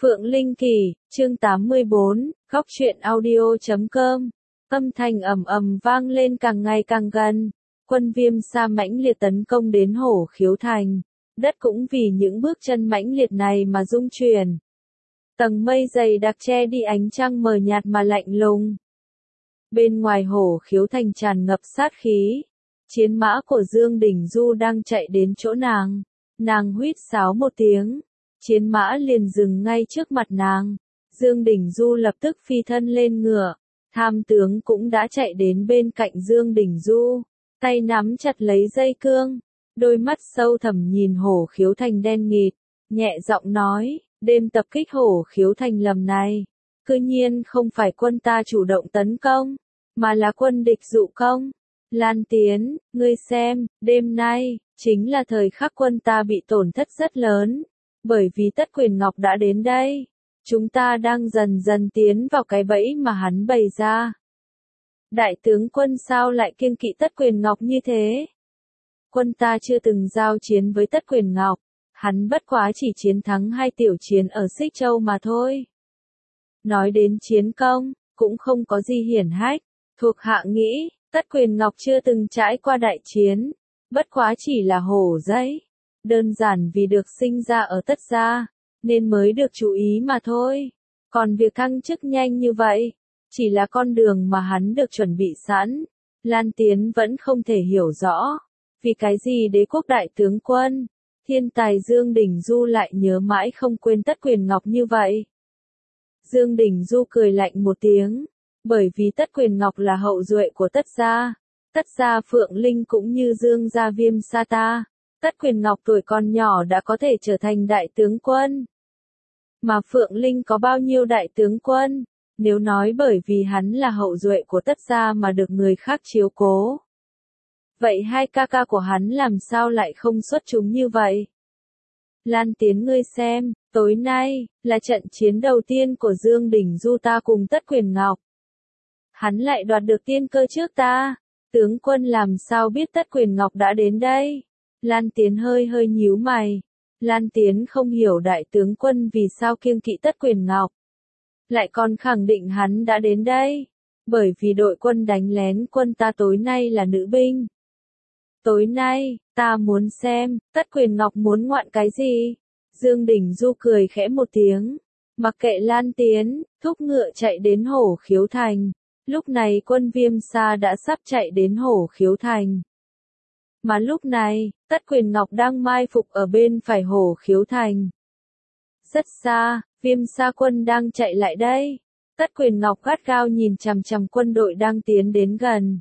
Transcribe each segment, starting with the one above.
Phượng Linh Kỳ, chương 84, góc truyện audio.com. Âm thanh ầm ầm vang lên càng ngày càng gần. Quân Viêm Sa mãnh liệt tấn công đến Hổ Khiếu Thành. Đất cũng vì những bước chân mãnh liệt này mà rung chuyển. Tầng mây dày đặc che đi ánh trăng mờ nhạt mà lạnh lùng. Bên ngoài Hổ Khiếu Thành tràn ngập sát khí. Chiến mã của Dương Đình Du đang chạy đến chỗ nàng. Nàng huýt sáo một tiếng. Chiến mã liền dừng ngay trước mặt nàng. Dương Đình Du lập tức phi thân lên ngựa. Tham tướng cũng đã chạy đến bên cạnh Dương Đình Du. Tay nắm chặt lấy dây cương. Đôi mắt sâu thẳm nhìn Hổ Khiếu Thành đen nghịt. Nhẹ giọng nói, đêm tập kích Hổ Khiếu Thành lần này. Cứ nhiên không phải quân ta chủ động tấn công. Mà là quân địch dụ công. Lan Tiến, ngươi xem, đêm nay, chính là thời khắc quân ta bị tổn thất rất lớn. Bởi vì Tất Quyền Ngọc đã đến đây. Chúng ta đang dần dần tiến vào cái bẫy mà hắn bày ra. Đại tướng quân sao lại kiêng kỵ Tất Quyền Ngọc như thế? Quân ta chưa từng giao chiến với Tất Quyền Ngọc. Hắn bất quá chỉ chiến thắng 2 tiểu chiến ở Xích Châu mà thôi. Nói đến chiến công, cũng không có gì hiển hách. Thuộc hạ nghĩ, Tất Quyền Ngọc chưa từng trải qua đại chiến. Bất quá chỉ là hổ giấy. Đơn giản vì được sinh ra ở Tất gia, nên mới được chú ý mà thôi. Còn việc thăng chức nhanh như vậy, chỉ là con đường mà hắn được chuẩn bị sẵn. Lan Tiến vẫn không thể hiểu rõ, vì cái gì đế quốc đại tướng quân, thiên tài Dương Đình Du lại nhớ mãi không quên Tất Quyền Ngọc như vậy. Dương Đình Du cười lạnh một tiếng, bởi vì Tất Quyền Ngọc là hậu duệ của Tất gia Phượng Linh cũng như Dương gia Viêm Sa ta. Tất Quyền Ngọc tuổi còn nhỏ đã có thể trở thành đại tướng quân. Mà Phượng Linh có bao nhiêu đại tướng quân? Nếu nói bởi vì hắn là hậu duệ của Tất gia mà được người khác chiếu cố. Vậy 2 ca ca của hắn làm sao lại không xuất chúng như vậy? Lan Tiến ngươi xem, tối nay, là trận chiến đầu tiên của Dương Đình Du ta cùng Tất Quyền Ngọc. Hắn lại đoạt được tiên cơ trước ta. Tướng quân làm sao biết Tất Quyền Ngọc đã đến đây? Lan Tiến hơi nhíu mày. Lan Tiến không hiểu đại tướng quân vì sao kiêng kỵ Tất Quyền Ngọc. Lại còn khẳng định hắn đã đến đây. Bởi vì đội quân đánh lén quân ta tối nay là nữ binh. Tối nay, ta muốn xem, Tất Quyền Ngọc muốn ngoạn cái gì? Dương Đình Du cười khẽ một tiếng. Mặc kệ Lan Tiến, thúc ngựa chạy đến Hổ Khiếu Thành. Lúc này quân Viêm Sa đã sắp chạy đến Hổ Khiếu Thành. Mà lúc này, Tất Quyền Ngọc đang mai phục ở bên phải Hổ Khiếu Thành. Rất xa, Viêm Sa quân đang chạy lại đây. Tất Quyền Ngọc gắt gao nhìn chằm chằm quân đội đang tiến đến gần.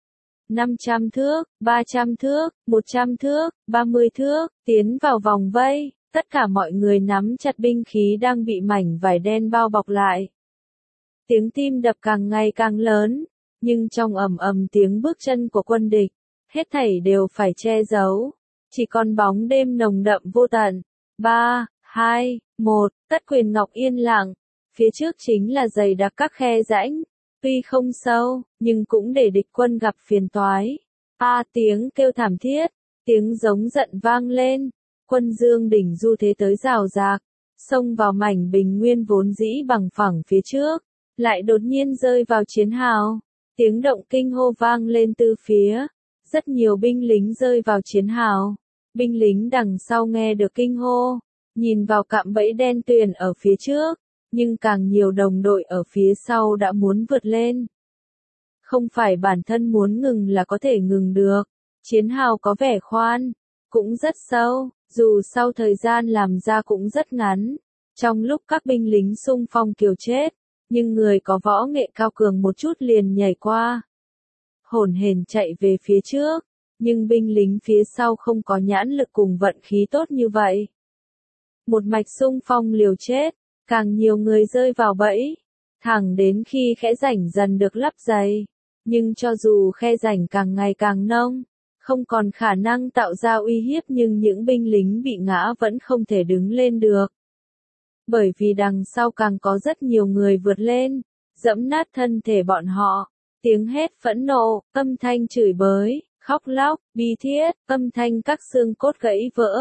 500 thước, 300 thước, 100 thước, 30 thước, tiến vào vòng vây. Tất cả mọi người nắm chặt binh khí đang bị mảnh vải đen bao bọc lại. Tiếng tim đập càng ngày càng lớn, nhưng trong ầm ầm tiếng bước chân của quân địch, hết thảy đều phải che giấu. Chỉ còn bóng đêm nồng đậm vô tận. 3, 2, 1, Tất Quyền Ngọc yên lặng. Phía trước chính là dày đặc các khe rãnh. Tuy không sâu, nhưng cũng để địch quân gặp phiền toái. Tiếng kêu thảm thiết, tiếng giống giận vang lên. Quân Dương Đình Du thế tới rào rạc, xông vào mảnh bình nguyên vốn dĩ bằng phẳng phía trước, lại đột nhiên rơi vào chiến hào. Tiếng động kinh hô vang lên từ phía. Rất nhiều binh lính rơi vào chiến hào. Binh lính đằng sau nghe được kinh hô, nhìn vào cạm bẫy đen tuyền ở phía trước, nhưng càng nhiều đồng đội ở phía sau đã muốn vượt lên. Không phải bản thân muốn ngừng là có thể ngừng được. Chiến hào có vẻ khoan, cũng rất sâu, dù sau thời gian làm ra cũng rất ngắn. Trong lúc các binh lính xung phong kiều chết, nhưng người có võ nghệ cao cường một chút liền nhảy qua. Hổn hển chạy về phía trước, nhưng binh lính phía sau không có nhãn lực cùng vận khí tốt như vậy. Một mạch xung phong liều chết, càng nhiều người rơi vào bẫy, thẳng đến khi khe rãnh dần được lấp đầy. Nhưng cho dù khe rãnh càng ngày càng nông, không còn khả năng tạo ra uy hiếp nhưng những binh lính bị ngã vẫn không thể đứng lên được. Bởi vì đằng sau càng có rất nhiều người vượt lên, dẫm nát thân thể bọn họ. Tiếng hét phẫn nộ, âm thanh chửi bới, khóc lóc, bi thiết, âm thanh các xương cốt gãy vỡ.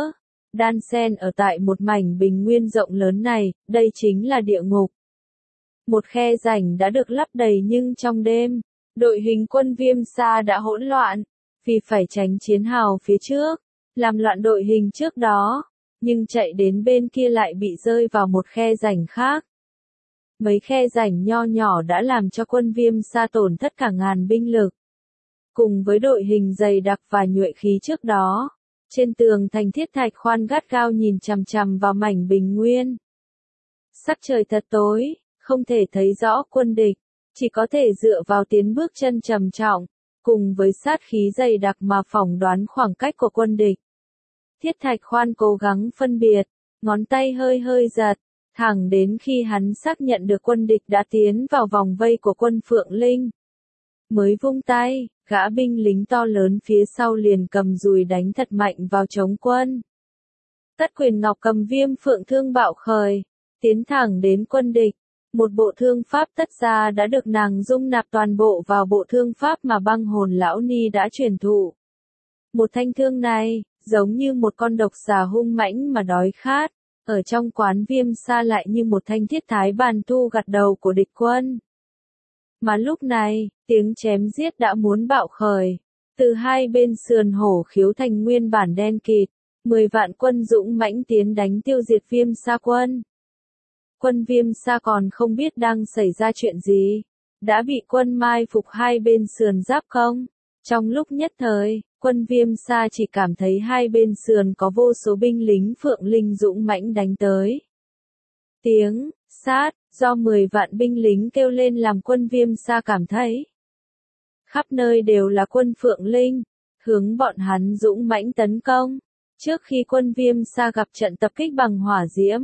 đan xen ở tại một mảnh bình nguyên rộng lớn này, đây chính là địa ngục. Một khe rãnh đã được lấp đầy nhưng trong đêm, đội hình quân Viêm Sa đã hỗn loạn, vì phải tránh chiến hào phía trước, làm loạn đội hình trước đó, nhưng chạy đến bên kia lại bị rơi vào một khe rãnh khác. Mấy khe rãnh nho nhỏ đã làm cho quân Viêm Sa tổn thất cả ngàn binh lực. Cùng với đội hình dày đặc và nhuệ khí trước đó, trên tường thành thiết thạch khoan gắt gao nhìn chằm chằm vào mảnh bình nguyên. Sắc trời thật tối, không thể thấy rõ quân địch, chỉ có thể dựa vào tiến bước chân trầm trọng, cùng với sát khí dày đặc mà phỏng đoán khoảng cách của quân địch. Thiết thạch khoan cố gắng phân biệt, ngón tay hơi hơi giật, thẳng đến khi hắn xác nhận được quân địch đã tiến vào vòng vây của quân Phượng Linh. Mới vung tay, gã binh lính to lớn phía sau liền cầm dùi đánh thật mạnh vào chống quân. Tất Quyền Ngọc cầm Viêm Phượng thương bạo khởi, tiến thẳng đến quân địch. Một bộ thương pháp tất ra đã được nàng dung nạp toàn bộ vào bộ thương pháp mà Băng Hồn Lão Ni đã truyền thụ. Một thanh thương này, giống như một con độc xà hung mãnh mà đói khát, ở trong quán Viêm Sa lại như một thanh thiết thái bàn thu gặt đầu của địch quân. Mà lúc này, tiếng chém giết đã muốn bạo khởi, từ hai bên sườn Hổ Khiếu Thành nguyên bản đen kịt, 10 vạn quân dũng mãnh tiến đánh tiêu diệt Viêm Sa quân. Quân Viêm Sa còn không biết đang xảy ra chuyện gì, đã bị quân mai phục hai bên sườn giáp công. Trong lúc nhất thời, quân Viêm Sa chỉ cảm thấy hai bên sườn có vô số binh lính Phượng Linh dũng mãnh đánh tới. Tiếng sát do 10 vạn binh lính kêu lên làm quân Viêm Sa cảm thấy khắp nơi đều là quân Phượng Linh, hướng bọn hắn dũng mãnh tấn công. Trước khi quân Viêm Sa gặp trận tập kích bằng hỏa diễm,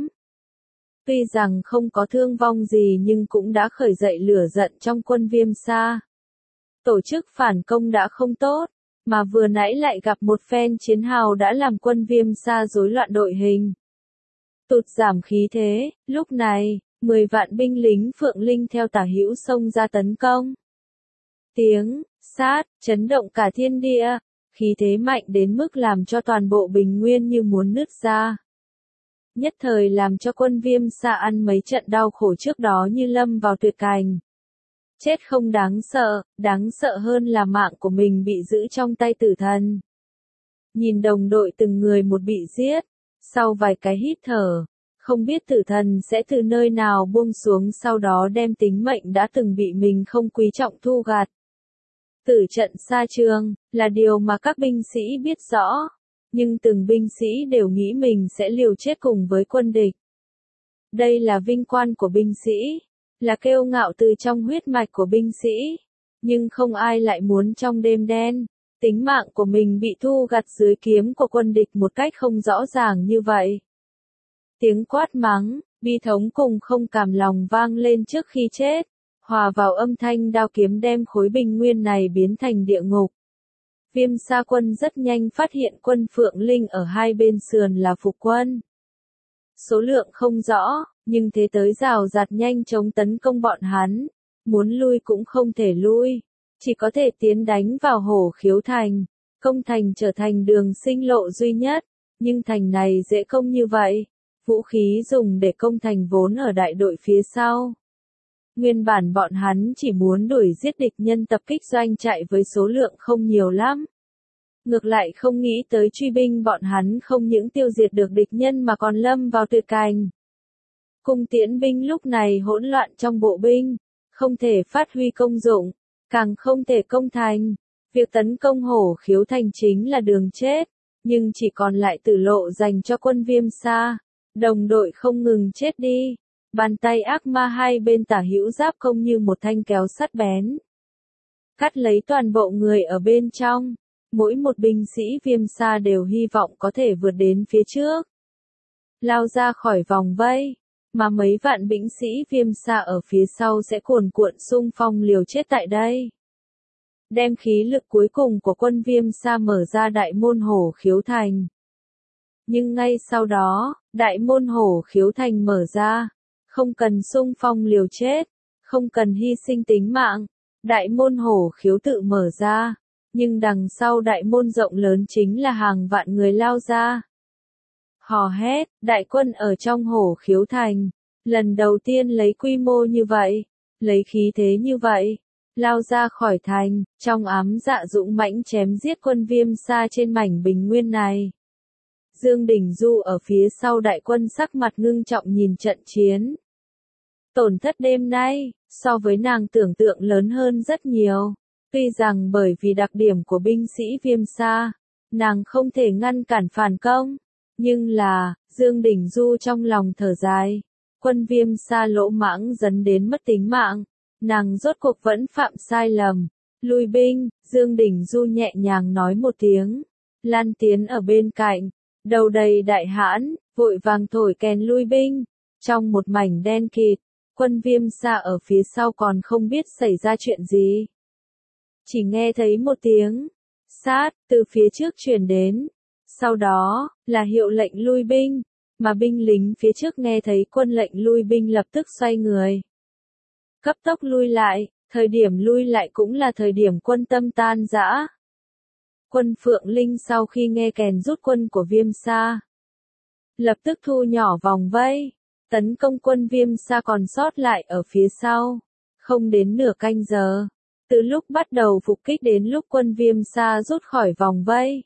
tuy rằng không có thương vong gì nhưng cũng đã khởi dậy lửa giận trong quân Viêm Sa. Tổ chức phản công đã không tốt, mà vừa nãy lại gặp một phen chiến hào đã làm quân Viêm Sa rối loạn đội hình. Tụt giảm khí thế, lúc này, 10 vạn binh lính Phượng Linh theo tả hữu xông ra tấn công. Tiếng sát chấn động cả thiên địa, khí thế mạnh đến mức làm cho toàn bộ bình nguyên như muốn nứt ra. Nhất thời làm cho quân Viêm Sa ăn mấy trận đau khổ trước đó như lâm vào tuyệt cảnh. Chết không đáng sợ hơn là mạng của mình bị giữ trong tay tử thần. Nhìn đồng đội từng người một bị giết, sau vài cái hít thở, không biết tử thần sẽ từ nơi nào buông xuống sau đó đem tính mệnh đã từng bị mình không quý trọng thu gặt. Tử trận xa trường, là điều mà các binh sĩ biết rõ, nhưng từng binh sĩ đều nghĩ mình sẽ liều chết cùng với quân địch. Đây là vinh quang của binh sĩ, là kiêu ngạo từ trong huyết mạch của binh sĩ, nhưng không ai lại muốn trong đêm đen, tính mạng của mình bị thu gặt dưới kiếm của quân địch một cách không rõ ràng như vậy. Tiếng quát mắng, bi thống cùng không cam lòng vang lên trước khi chết, hòa vào âm thanh đao kiếm đem khối bình nguyên này biến thành địa ngục. Viêm Sa quân rất nhanh phát hiện quân Phượng Linh ở hai bên sườn là phục quân. Số lượng không rõ, nhưng thế tới rào rạt nhanh chống tấn công bọn hắn, muốn lui cũng không thể lui, chỉ có thể tiến đánh vào Hổ Khiếu Thành, công thành trở thành đường sinh lộ duy nhất, nhưng thành này dễ công như vậy, vũ khí dùng để công thành vốn ở đại đội phía sau. Nguyên bản bọn hắn chỉ muốn đuổi giết địch nhân tập kích doanh chạy với số lượng không nhiều lắm. Ngược lại không nghĩ tới truy binh bọn hắn không những tiêu diệt được địch nhân mà còn lâm vào tuyệt cảnh. Cung tiễn binh lúc này hỗn loạn trong bộ binh, không thể phát huy công dụng, càng không thể công thành. Việc tấn công Hổ Khiếu Thành chính là đường chết, nhưng chỉ còn lại tử lộ dành cho quân Viêm Sa. Đồng đội không ngừng chết đi. Bàn tay ác ma hai bên tả hữu giáp công như một thanh kéo sắt bén, cắt lấy toàn bộ người ở bên trong. Mỗi một binh sĩ Viêm Sa đều hy vọng có thể vượt đến phía trước, lao ra khỏi vòng vây, mà mấy vạn binh sĩ Viêm Sa ở phía sau sẽ cuồn cuộn xung phong liều chết tại đây. Đem khí lực cuối cùng của quân Viêm Sa mở ra đại môn Hổ Khiếu Thành. Nhưng ngay sau đó, đại môn Hổ Khiếu Thành mở ra. Không cần xung phong liều chết, không cần hy sinh tính mạng, đại môn Hổ Khiếu tự mở ra, nhưng đằng sau đại môn rộng lớn chính là hàng vạn người lao ra. hò hét, đại quân ở trong Hổ Khiếu Thành, lần đầu tiên lấy quy mô như vậy, lấy khí thế như vậy, lao ra khỏi thành, trong ám dạ dũng mãnh chém giết quân Viêm Sa trên mảnh bình nguyên này. Dương Đình Du ở phía sau đại quân sắc mặt ngưng trọng nhìn trận chiến. Tổn thất đêm nay, so với nàng tưởng tượng lớn hơn rất nhiều. Tuy rằng bởi vì đặc điểm của binh sĩ Viêm Sa, nàng không thể ngăn cản phản công. Nhưng là, Dương Đình Du trong lòng thở dài. Quân Viêm Sa lỗ mãng dẫn đến mất tính mạng. Nàng rốt cuộc vẫn phạm sai lầm. Lui binh, Dương Đình Du nhẹ nhàng nói một tiếng. Lan Tiến ở bên cạnh, đầu đầy đại hãn, vội vàng thổi kèn lui binh. Trong một mảnh đen kịt, quân Viêm Sa ở phía sau còn không biết xảy ra chuyện gì. Chỉ nghe thấy một tiếng sát từ phía trước truyền đến. Sau đó, là hiệu lệnh lui binh, mà binh lính phía trước nghe thấy quân lệnh lui binh lập tức xoay người. Cấp tốc lui lại, thời điểm lui lại cũng là thời điểm quân tâm tan rã. Quân Phượng Linh sau khi nghe kèn rút quân của Viêm Sa, lập tức thu nhỏ vòng vây, tấn công quân Viêm Sa còn sót lại ở phía sau. Không đến nửa canh giờ, từ lúc bắt đầu phục kích đến lúc quân Viêm Sa rút khỏi vòng vây.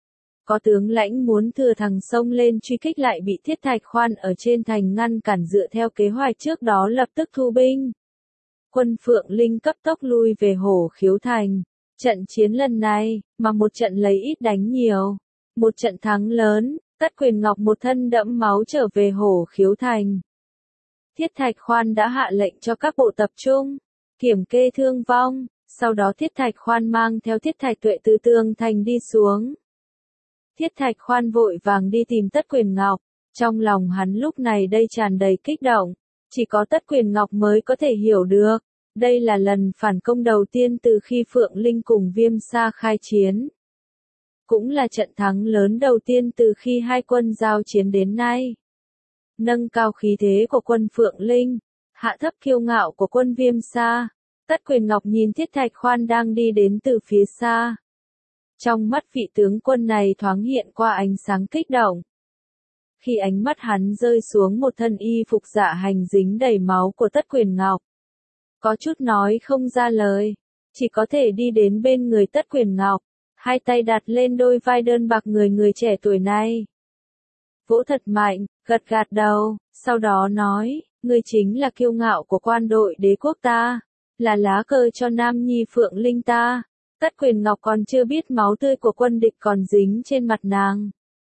Có tướng lãnh muốn thừa thằng sông lên truy kích lại bị Thiết Thạch Khoan ở trên thành ngăn cản dựa theo kế hoạch trước đó lập tức thu binh. Quân Phượng Linh cấp tốc lui về Hổ Khiếu Thành. Trận chiến lần này, mà một trận lấy ít đánh nhiều. Một trận thắng lớn, Tất Quyền Ngọc một thân đẫm máu trở về Hổ Khiếu Thành. Thiết Thạch Khoan đã hạ lệnh cho các bộ tập trung, kiểm kê thương vong, sau đó Thiết Thạch Khoan mang theo Thiết Thạch Tuệ từ tường thành đi xuống. Thiết Thạch Khoan vội vàng đi tìm Tất Quyền Ngọc, trong lòng hắn lúc này đây tràn đầy kích động, chỉ có Tất Quyền Ngọc mới có thể hiểu được, đây là lần phản công đầu tiên từ khi Phượng Linh cùng Viêm Sa khai chiến. Cũng là trận thắng lớn đầu tiên từ khi hai quân giao chiến đến nay. Nâng cao khí thế của quân Phượng Linh, hạ thấp kiêu ngạo của quân Viêm Sa, Tất Quyền Ngọc nhìn Thiết Thạch Khoan đang đi đến từ phía xa. Trong mắt vị tướng quân này thoáng hiện qua ánh sáng kích động. Khi ánh mắt hắn rơi xuống một thân y phục dạ hành dính đầy máu của Tất Quyền Ngọc, có chút nói không ra lời, chỉ có thể đi đến bên người Tất Quyền Ngọc, hai tay đặt lên đôi vai đơn bạc người trẻ tuổi này. Vỗ thật mạnh, gật gật đầu, sau đó nói, ngươi chính là kiêu ngạo của quan đội đế quốc ta, là lá cờ cho Nam Nhi Phượng Linh ta. Tất Quyền Ngọc còn chưa biết máu tươi của quân địch còn dính trên mặt nàng.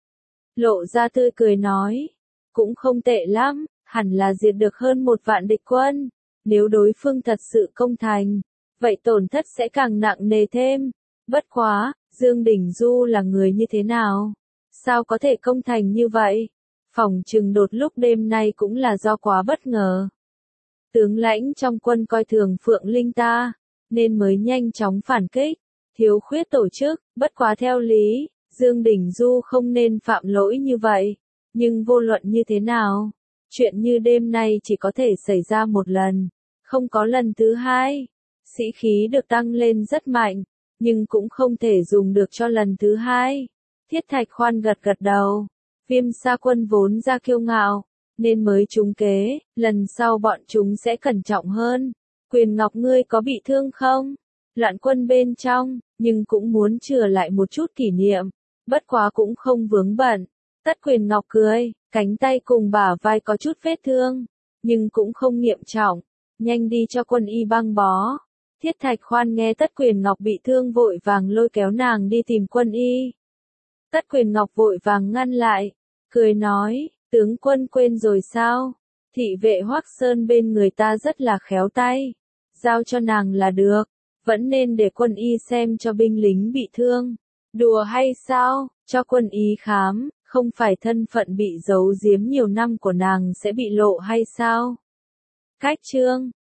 Lộ ra tươi cười nói, cũng không tệ lắm, hẳn là diệt được hơn 1 vạn địch quân. Nếu đối phương thật sự công thành, vậy tổn thất sẽ càng nặng nề thêm. Bất quá, Dương Đình Du là người như thế nào? Sao có thể công thành như vậy? Phỏng chừng đột lúc đêm nay cũng là do quá bất ngờ. Tướng lãnh trong quân coi thường Phượng Linh ta, nên mới nhanh chóng phản kích. Thiếu khuyết tổ chức, bất quá theo lý, Dương Đình Du không nên phạm lỗi như vậy. Nhưng vô luận như thế nào, chuyện như đêm nay chỉ có thể xảy ra một lần, không có lần thứ hai. Sĩ khí được tăng lên rất mạnh, nhưng cũng không thể dùng được cho lần thứ hai. Thiết Thạch Khoan gật gật đầu. Viêm Sa quân vốn ra kiêu ngạo, nên mới trúng kế, lần sau bọn chúng sẽ cẩn trọng hơn. Quyền Ngọc ngươi có bị thương không? Loạn quân bên trong, nhưng cũng muốn chừa lại một chút kỷ niệm, bất quá cũng không vướng bận. Tất Quyền Ngọc cười, cánh tay cùng bả vai có chút vết thương, nhưng cũng không nghiêm trọng, nhanh đi cho quân y băng bó. Thiết Thạch Khoan nghe Tất Quyền Ngọc bị thương vội vàng lôi kéo nàng đi tìm quân y. Tất Quyền Ngọc vội vàng ngăn lại, cười nói, tướng quân quên rồi sao? Thị vệ Hoắc Sơn bên người ta rất là khéo tay, giao cho nàng là được, vẫn nên để quân y xem cho binh lính bị thương. Đùa hay sao, cho quân y khám, không phải thân phận bị giấu giếm nhiều năm của nàng sẽ bị lộ hay sao? Cách chương